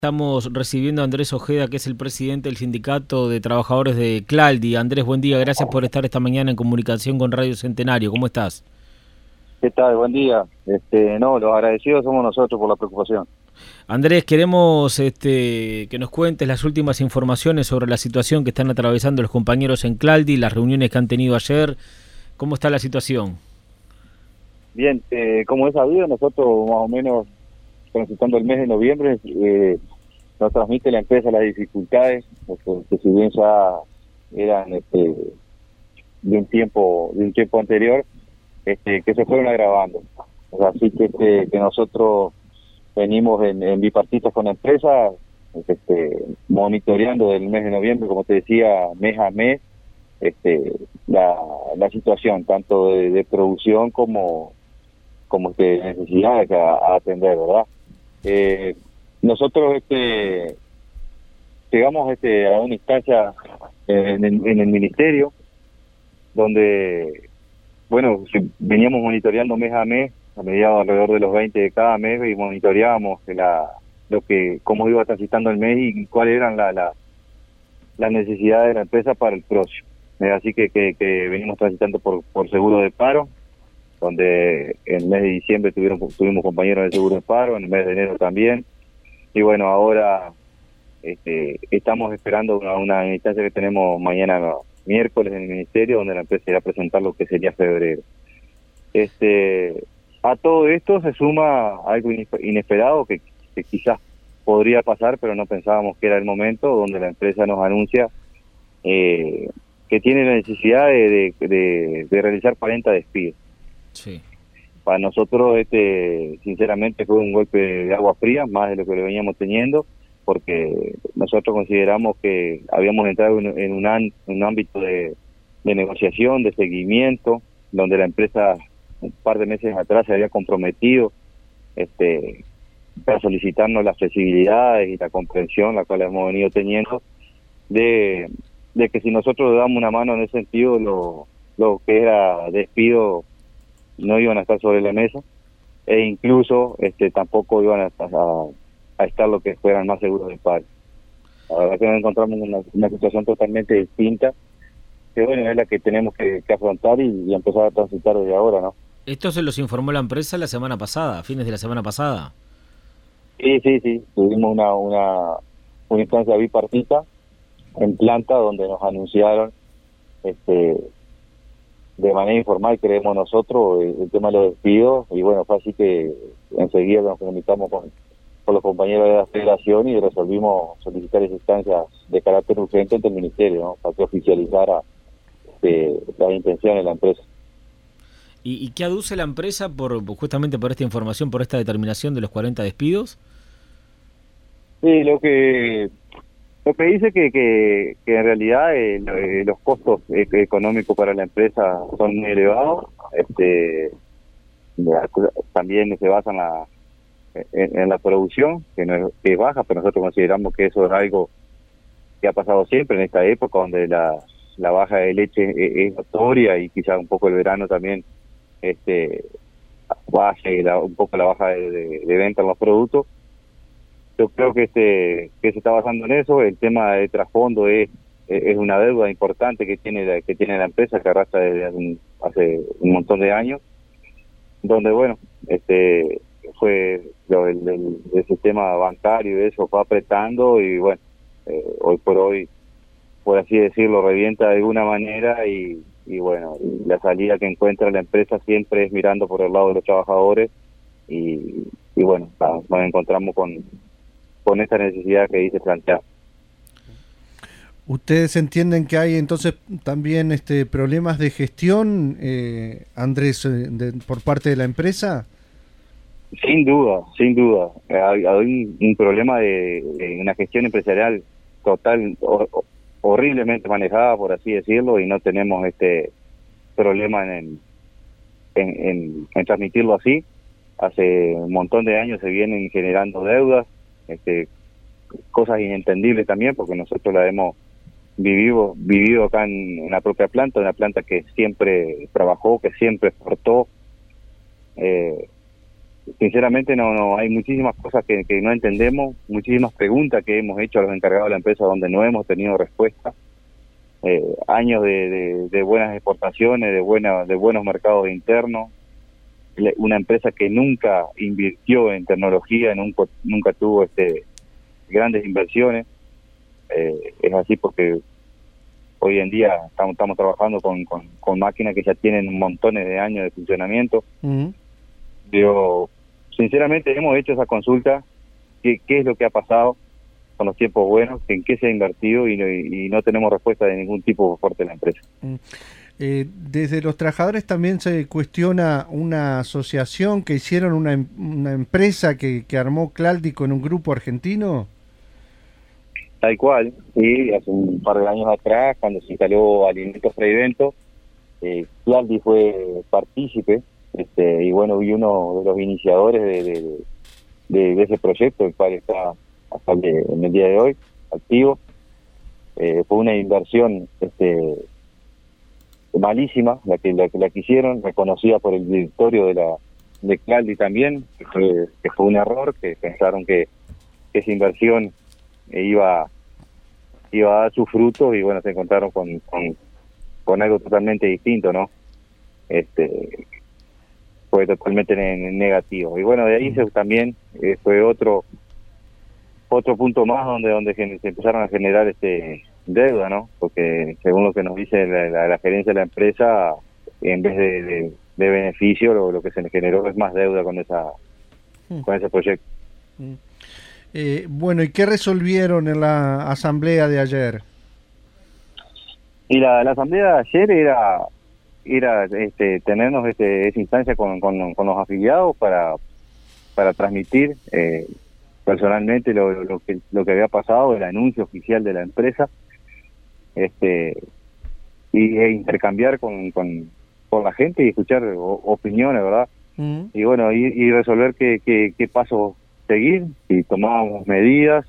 Estamos recibiendo a Andrés Ojeda, que es el presidente del Sindicato de Trabajadores de Claldi. Andrés, buen día, gracias por estar esta mañana en comunicación con Radio Centenario. ¿Cómo estás? ¿Qué tal? Buen día. No, los agradecidos somos nosotros por la preocupación. Andrés, queremos que nos cuentes las últimas informaciones sobre la situación que están atravesando los compañeros en Claldi, las reuniones que han tenido ayer. ¿Cómo está la situación? Bien, como es sabido, nosotros más o menos transitando el mes de noviembre, nos transmite la empresa las dificultades, que si bien ya eran de un tiempo anterior, que se fueron agravando. O sea, así que nosotros venimos en bipartitas con la empresa, monitoreando del mes de noviembre, como te decía, mes a mes, la situación, tanto de producción como necesidades a atender, ¿verdad? Nosotros llegamos a una instancia en el ministerio donde, bueno, veníamos monitoreando mes a mes, a mediados alrededor de los 20 de cada mes, y monitoreábamos cómo iba transitando el mes y cuáles eran las necesidades de la empresa para el próximo. Así que venimos transitando por seguro de paro, donde en el mes de diciembre tuvimos compañeros de seguro de paro, en el mes de enero también, y bueno, ahora estamos esperando una instancia que tenemos mañana miércoles en el ministerio, donde la empresa irá a presentar lo que sería febrero. A todo esto se suma algo inesperado que quizás podría pasar, pero no pensábamos que era el momento, donde la empresa nos anuncia que tiene la necesidad de realizar 40 despidos. Sí. Para nosotros, sinceramente, fue un golpe de agua fría, más de lo que lo veníamos teniendo, porque nosotros consideramos que habíamos entrado en un ámbito de negociación, de seguimiento, donde la empresa un par de meses atrás se había comprometido para solicitarnos las flexibilidades y la comprensión, la cual hemos venido teniendo, de que si nosotros le damos una mano en ese sentido, lo que era despido no iban a estar sobre la mesa, e incluso tampoco iban a estar lo que fueran más seguros de paro. La verdad que nos encontramos en una situación totalmente distinta, que bueno, es la que tenemos que afrontar y empezar a transitar desde ahora, ¿no? Esto se los informó la empresa la semana pasada, a fines de la semana pasada. Sí, tuvimos una instancia bipartita en planta donde nos anunciaron de manera informal, creemos nosotros, el tema de los despidos, y bueno, fue así que enseguida nos comunicamos con los compañeros de la federación y resolvimos solicitar esa instancia de carácter urgente ante el ministerio, ¿no? Para que oficializara las intenciones de la empresa. ¿Y qué aduce la empresa justamente por esta información, por esta determinación de los 40 despidos? Sí, lo que dice que en realidad los costos económicos para la empresa son muy elevados, también se basan en la producción, que no es, que es baja, pero nosotros consideramos que eso es algo que ha pasado siempre en esta época, donde la baja de leche es notoria, y quizás un poco el verano también baje un poco la baja de venta en los productos. Yo creo que se está basando en eso. El tema de trasfondo es una deuda importante que tiene la empresa, que arrastra desde hace un montón de años, donde bueno, fue el sistema bancario y eso fue apretando, y bueno, hoy por hoy, por así decirlo, revienta de alguna manera, y bueno, la salida que encuentra la empresa siempre es mirando por el lado de los trabajadores, y bueno, nos encontramos con esta necesidad que dice plantear. ¿Ustedes entienden que hay entonces también problemas de gestión, Andrés, por parte de la empresa? Sin duda. Hay un problema de una gestión empresarial total, horriblemente manejada, por así decirlo, y no tenemos problema en transmitirlo así. Hace un montón de años se vienen generando deudas, cosas inentendibles también, porque nosotros la hemos vivido acá en la propia planta, una planta que siempre trabajó, que siempre exportó, sinceramente no hay muchísimas cosas que no entendemos, muchísimas preguntas que hemos hecho a los encargados de la empresa donde no hemos tenido respuesta. Años de buenas exportaciones, de buenos mercados internos, una empresa que nunca invirtió en tecnología, nunca tuvo grandes inversiones. Es así porque hoy en día estamos trabajando con máquinas que ya tienen montones de años de funcionamiento. Pero sinceramente hemos hecho esa consulta, qué es lo que ha pasado con los tiempos buenos, en qué se ha invertido y no tenemos respuesta de ningún tipo por parte de la empresa. Desde los trabajadores también se cuestiona una asociación que hicieron una empresa que armó Claldi con un grupo argentino. Tal cual, sí, hace un par de años atrás, cuando se instaló Alimentos Preventos, Claldi fue partícipe, y bueno, y uno de los iniciadores de ese proyecto, el cual está hasta en el día de hoy activo. Fue una inversión malísima la que hicieron, reconocida por el directorio de Claldi también, que fue un error, que pensaron que esa inversión iba a dar sus frutos y bueno, se encontraron con algo totalmente distinto, ¿no? Fue totalmente negativo. Y bueno, de ahí también fue otro punto más donde se empezaron a generar deuda, ¿no? Porque según lo que nos dice la gerencia de la empresa, en vez de beneficio, lo que se generó es más deuda con ese proyecto. Bueno, ¿y qué resolvieron en la asamblea de ayer? Y la asamblea de ayer era tenernos esa instancia con los afiliados para transmitir personalmente lo que había pasado, el anuncio oficial de la empresa, e intercambiar con la gente y escuchar opiniones, ¿verdad? Y bueno, y resolver qué pasos seguir, si tomábamos medidas,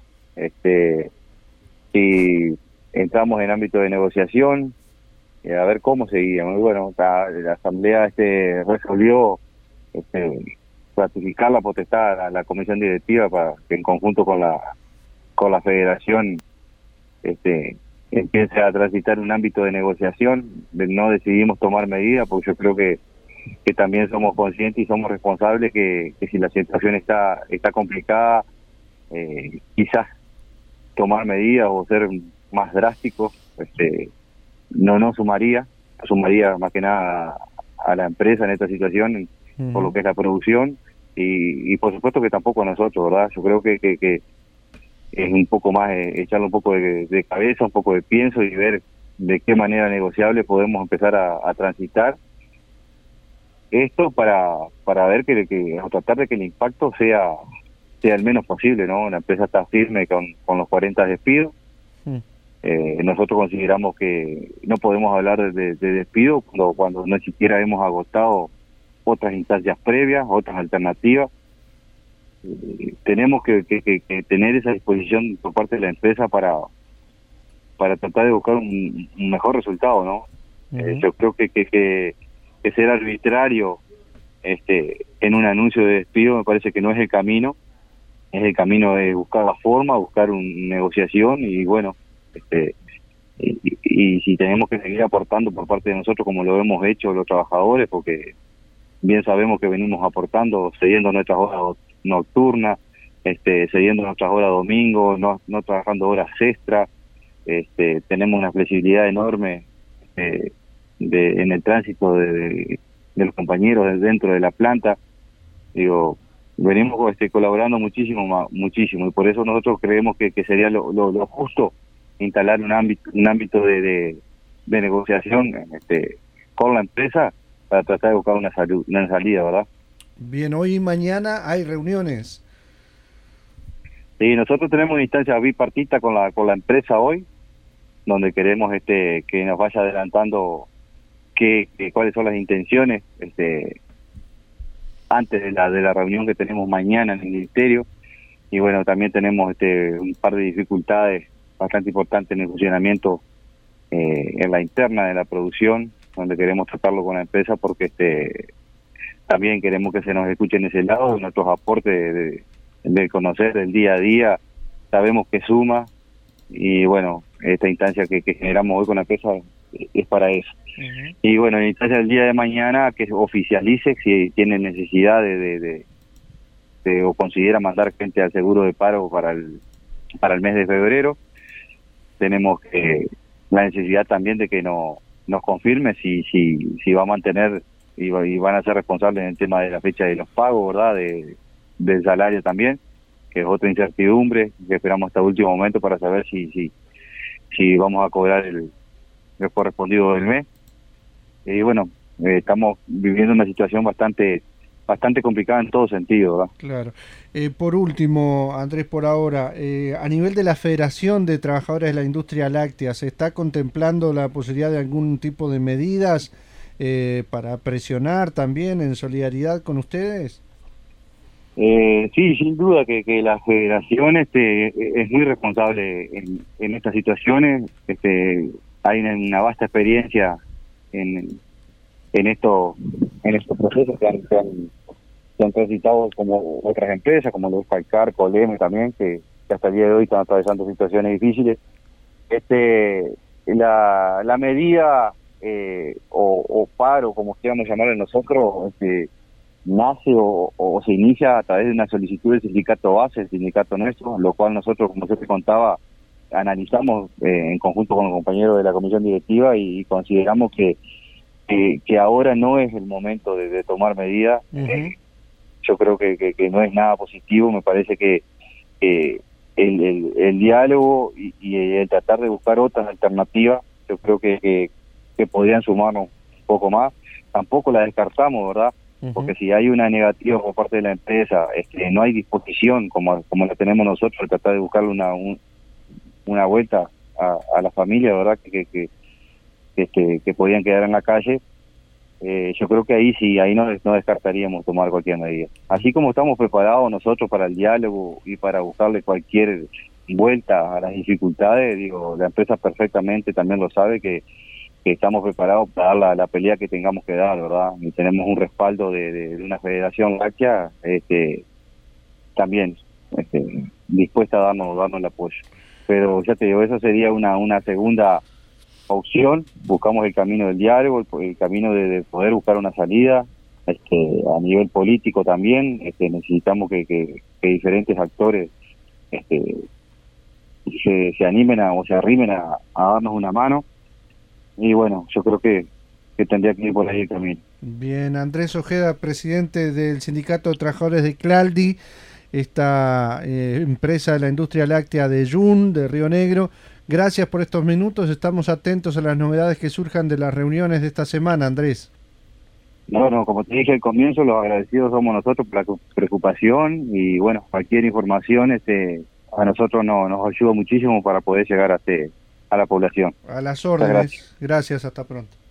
si entramos en ámbito de negociación, a ver cómo seguíamos. Y bueno, la asamblea resolvió ratificar la potestad a la comisión directiva para que en conjunto con la federación empiece a transitar un ámbito de negociación. No decidimos tomar medidas porque yo creo que también somos conscientes y somos responsables que si la situación está complicada, quizás tomar medidas o ser más drásticos no sumaría más que nada a la empresa en esta situación, por lo que es la producción, y por supuesto que tampoco a nosotros, ¿verdad? Yo creo que es un poco más echarle un poco de cabeza, un poco de pienso y ver de qué manera negociable podemos empezar a transitar esto para ver o tratar de que el impacto sea el menos posible, ¿no? La empresa está firme con los 40 despidos. Nosotros consideramos que no podemos hablar de despido cuando no siquiera hemos agotado otras instancias previas, otras alternativas. Tenemos que tener esa disposición por parte de la empresa para tratar de buscar un mejor resultado, ¿no? Yo creo que ser arbitrario en un anuncio de despido me parece que no es el camino. Es el camino de buscar la forma, buscar una negociación y bueno, y si tenemos que seguir aportando por parte de nosotros como lo hemos hecho los trabajadores, porque bien sabemos que venimos aportando, cediendo nuestras horas nocturnas, cediendo nuestras horas domingo, no trabajando horas extras, tenemos una flexibilidad enorme en el tránsito de los compañeros dentro de la planta. Digo, venimos colaborando muchísimo, y por eso nosotros creemos que sería lo justo instalar un ámbito de negociación con la empresa para tratar de buscar una salida, ¿verdad? Bien, hoy y mañana hay reuniones. Sí, nosotros tenemos una instancia bipartita con la empresa hoy, donde queremos que nos vaya adelantando cuáles son las intenciones antes de la reunión que tenemos mañana en el ministerio. Y bueno, también tenemos un par de dificultades bastante importantes en el funcionamiento en la interna de la producción, donde queremos tratarlo con la empresa porque también queremos que se nos escuche en ese lado, nuestros aportes de conocer el día a día, sabemos que suma, y bueno, esta instancia que generamos hoy con la empresa es para eso. Y bueno, en instancia del día de mañana que oficialice si tiene necesidad de o considera mandar gente al seguro de paro para el mes de febrero. Tenemos la necesidad también de que nos confirme si va a mantener y van a ser responsables en el tema de la fecha de los pagos, ¿verdad? Del salario también, que es otra incertidumbre que esperamos hasta el último momento para saber si vamos a cobrar el correspondido del mes. Y bueno, estamos viviendo una situación bastante complicada en todo sentido, ¿verdad? Claro. Por último, Andrés, por ahora, a nivel de la Federación de Trabajadores de la Industria Láctea, ¿se está contemplando la posibilidad de algún tipo de medidas para presionar también en solidaridad con ustedes? Sí, sin duda que la Federación es muy responsable en estas situaciones. Hay una vasta experiencia en estos procesos que han transitado como otras empresas, como los Falcar, Coleme también, que hasta el día de hoy están atravesando situaciones difíciles. La medida o paro, como quieramos llamarlo nosotros, nace o se inicia a través de una solicitud del sindicato base, el sindicato nuestro, lo cual nosotros, como se te contaba, analizamos en conjunto con los compañeros de la comisión directiva y consideramos que ahora no es el momento de tomar medidas. Yo creo que no es nada positivo. Me parece que el diálogo y el tratar de buscar otras alternativas, yo creo que podrían sumarnos un poco más. Tampoco la descartamos, ¿verdad? Porque si hay una negativa por parte de la empresa, no hay disposición como la tenemos nosotros de tratar de buscarle una vuelta a la familia, ¿verdad? Que podían quedar en la calle. Yo creo que ahí no descartaríamos tomar cualquier medida. Así como estamos preparados nosotros para el diálogo y para buscarle cualquier vuelta a las dificultades, digo, la empresa perfectamente también lo sabe que estamos preparados para dar la pelea que tengamos que dar, ¿verdad? Y tenemos un respaldo de una federación láctea también dispuesta a darnos el apoyo. Pero ya te digo, eso sería una segunda opción. Buscamos el camino del diálogo, el camino de poder buscar una salida. A nivel político también necesitamos que diferentes actores se animen o se arrimen a darnos una mano. Y bueno, yo creo que tendría que ir por ahí el camino. Bien, Andrés Ojeda, presidente del Sindicato de Trabajadores de Claldi, esta empresa de la industria láctea de Jun, de Río Negro. Gracias por estos minutos, estamos atentos a las novedades que surjan de las reuniones de esta semana, Andrés. No, como te dije al comienzo, los agradecidos somos nosotros por la preocupación y bueno, cualquier información a nosotros nos ayuda muchísimo para poder llegar a la población. A las órdenes. Gracias, hasta pronto.